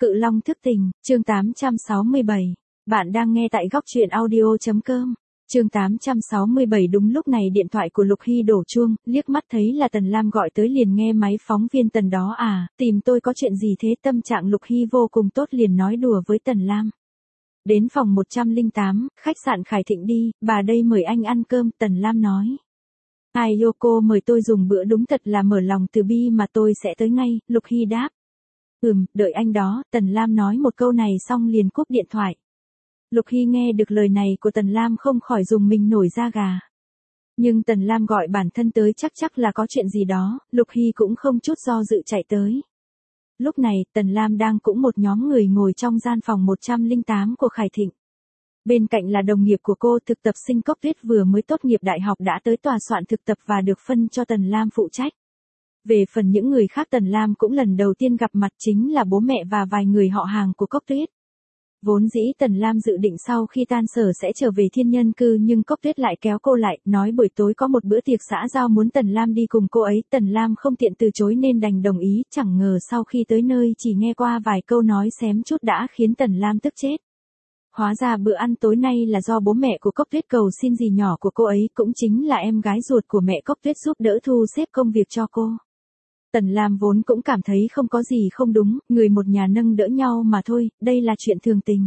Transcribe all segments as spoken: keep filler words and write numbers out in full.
Cự Long thức tình, chương tám trăm sáu mươi bảy. Bạn đang nghe tại góc truyện audio.com. Chương tám trăm sáu mươi bảy. Đúng lúc này điện thoại của Lục Hy đổ chuông, liếc mắt thấy là Tần Lam gọi tới liền nghe máy. Phóng viên Tần đó à, tìm tôi có chuyện gì thế? Tâm trạng Lục Hy vô cùng tốt liền nói đùa với Tần Lam. Đến phòng một trăm lẻ tám, khách sạn Khải Thịnh đi, bà đây mời anh ăn cơm, Tần Lam nói. Ai Yoko mời tôi dùng bữa, đúng thật là mở lòng từ bi mà, tôi sẽ tới ngay, Lục Hy đáp. Ừm, đợi anh đó, Tần Lam nói một câu này xong liền cúp điện thoại. Lục Hy nghe được lời này của Tần Lam không khỏi rùng mình nổi da gà. Nhưng Tần Lam gọi bản thân tới chắc chắc là có chuyện gì đó, Lục Hy cũng không chút do dự chạy tới. Lúc này, Tần Lam đang cũng một nhóm người ngồi trong gian phòng một trăm lẻ tám của Khải Thịnh. Bên cạnh là đồng nghiệp của cô, thực tập sinh Cốc Tuyết vừa mới tốt nghiệp đại học đã tới tòa soạn thực tập và được phân cho Tần Lam phụ trách. Về phần những người khác Tần Lam cũng lần đầu tiên gặp mặt, chính là bố mẹ và vài người họ hàng của Cốc Tuyết. Vốn dĩ Tần Lam dự định sau khi tan sở sẽ trở về Thiên Nhân Cư, nhưng Cốc Tuyết lại kéo cô lại, nói buổi tối có một bữa tiệc xã giao muốn Tần Lam đi cùng cô ấy. Tần Lam không tiện từ chối nên đành đồng ý, chẳng ngờ sau khi tới nơi chỉ nghe qua vài câu nói xém chút đã khiến Tần Lam tức chết. Hóa ra bữa ăn tối nay là do bố mẹ của Cốc Tuyết cầu xin dì nhỏ của cô ấy, cũng chính là em gái ruột của mẹ Cốc Tuyết, giúp đỡ thu xếp công việc cho cô. Tần Lam vốn cũng cảm thấy không có gì không đúng, người một nhà nâng đỡ nhau mà thôi, đây là chuyện thường tình.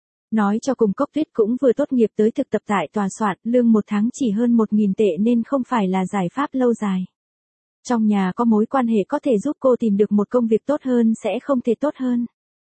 Nói cho cùng Cốc Tuyết cũng vừa tốt nghiệp tới thực tập tại tòa soạn, lương một tháng chỉ hơn một nghìn tệ nên không phải là giải pháp lâu dài. Trong nhà có mối quan hệ có thể giúp cô tìm được một công việc tốt hơn sẽ không thể tốt hơn.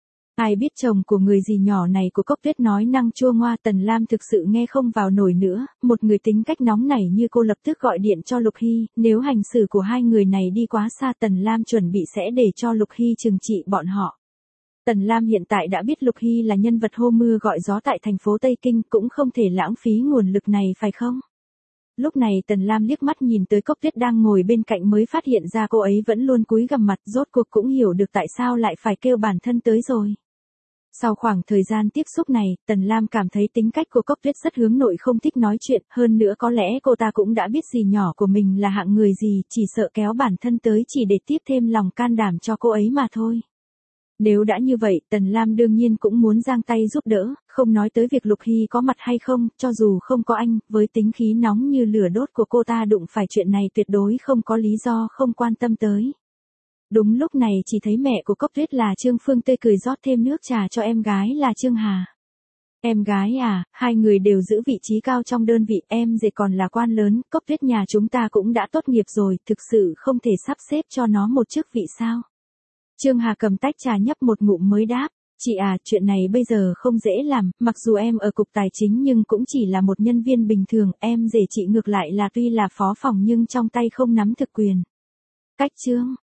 Ai biết chồng của người dì nhỏ này của Cốc Tuyết nói năng chua ngoa, Tần Lam thực sự nghe không vào nổi nữa, một người tính cách nóng nảy như cô lập tức gọi điện cho Lục Hy, nếu hành xử của hai người này đi quá xa Tần Lam chuẩn bị sẽ để cho Lục Hy trừng trị bọn họ. Tần Lam hiện tại đã biết Lục Hy là nhân vật hô mưa gọi gió tại thành phố Tây Kinh, cũng không thể lãng phí nguồn lực này phải không? Lúc này Tần Lam liếc mắt nhìn tới Cốc Tuyết đang ngồi bên cạnh mới phát hiện ra cô ấy vẫn luôn cúi gằm mặt, rốt cuộc cũng hiểu được tại sao lại phải kêu bản thân tới rồi. Sau khoảng thời gian tiếp xúc này, Tần Lam cảm thấy tính cách của Cốc Tuyết rất hướng nội, không thích nói chuyện, hơn nữa có lẽ cô ta cũng đã biết dì nhỏ của mình là hạng người gì, chỉ sợ kéo bản thân tới chỉ để tiếp thêm lòng can đảm cho cô ấy mà thôi. Nếu đã như vậy, Tần Lam đương nhiên cũng muốn giang tay giúp đỡ, không nói tới việc Lục Hy có mặt hay không, cho dù không có anh, với tính khí nóng như lửa đốt của cô ta đụng phải chuyện này tuyệt đối không có lý do không quan tâm tới. Đúng lúc này chỉ thấy mẹ của Cốc Tuyết là Trương Phương tươi cười rót thêm nước trà cho em gái là Trương Hà. Em gái à, hai người đều giữ vị trí cao trong đơn vị, em dệt còn là quan lớn, Cốc Tuyết nhà chúng ta cũng đã tốt nghiệp rồi, thực sự không thể sắp xếp cho nó một chức vị sao? Trương Hà cầm tách trà nhấp một ngụm mới đáp, chị à, chuyện này bây giờ không dễ làm, mặc dù em ở cục tài chính nhưng cũng chỉ là một nhân viên bình thường, em rể chị ngược lại là tuy là phó phòng nhưng trong tay không nắm thực quyền. Cách Trương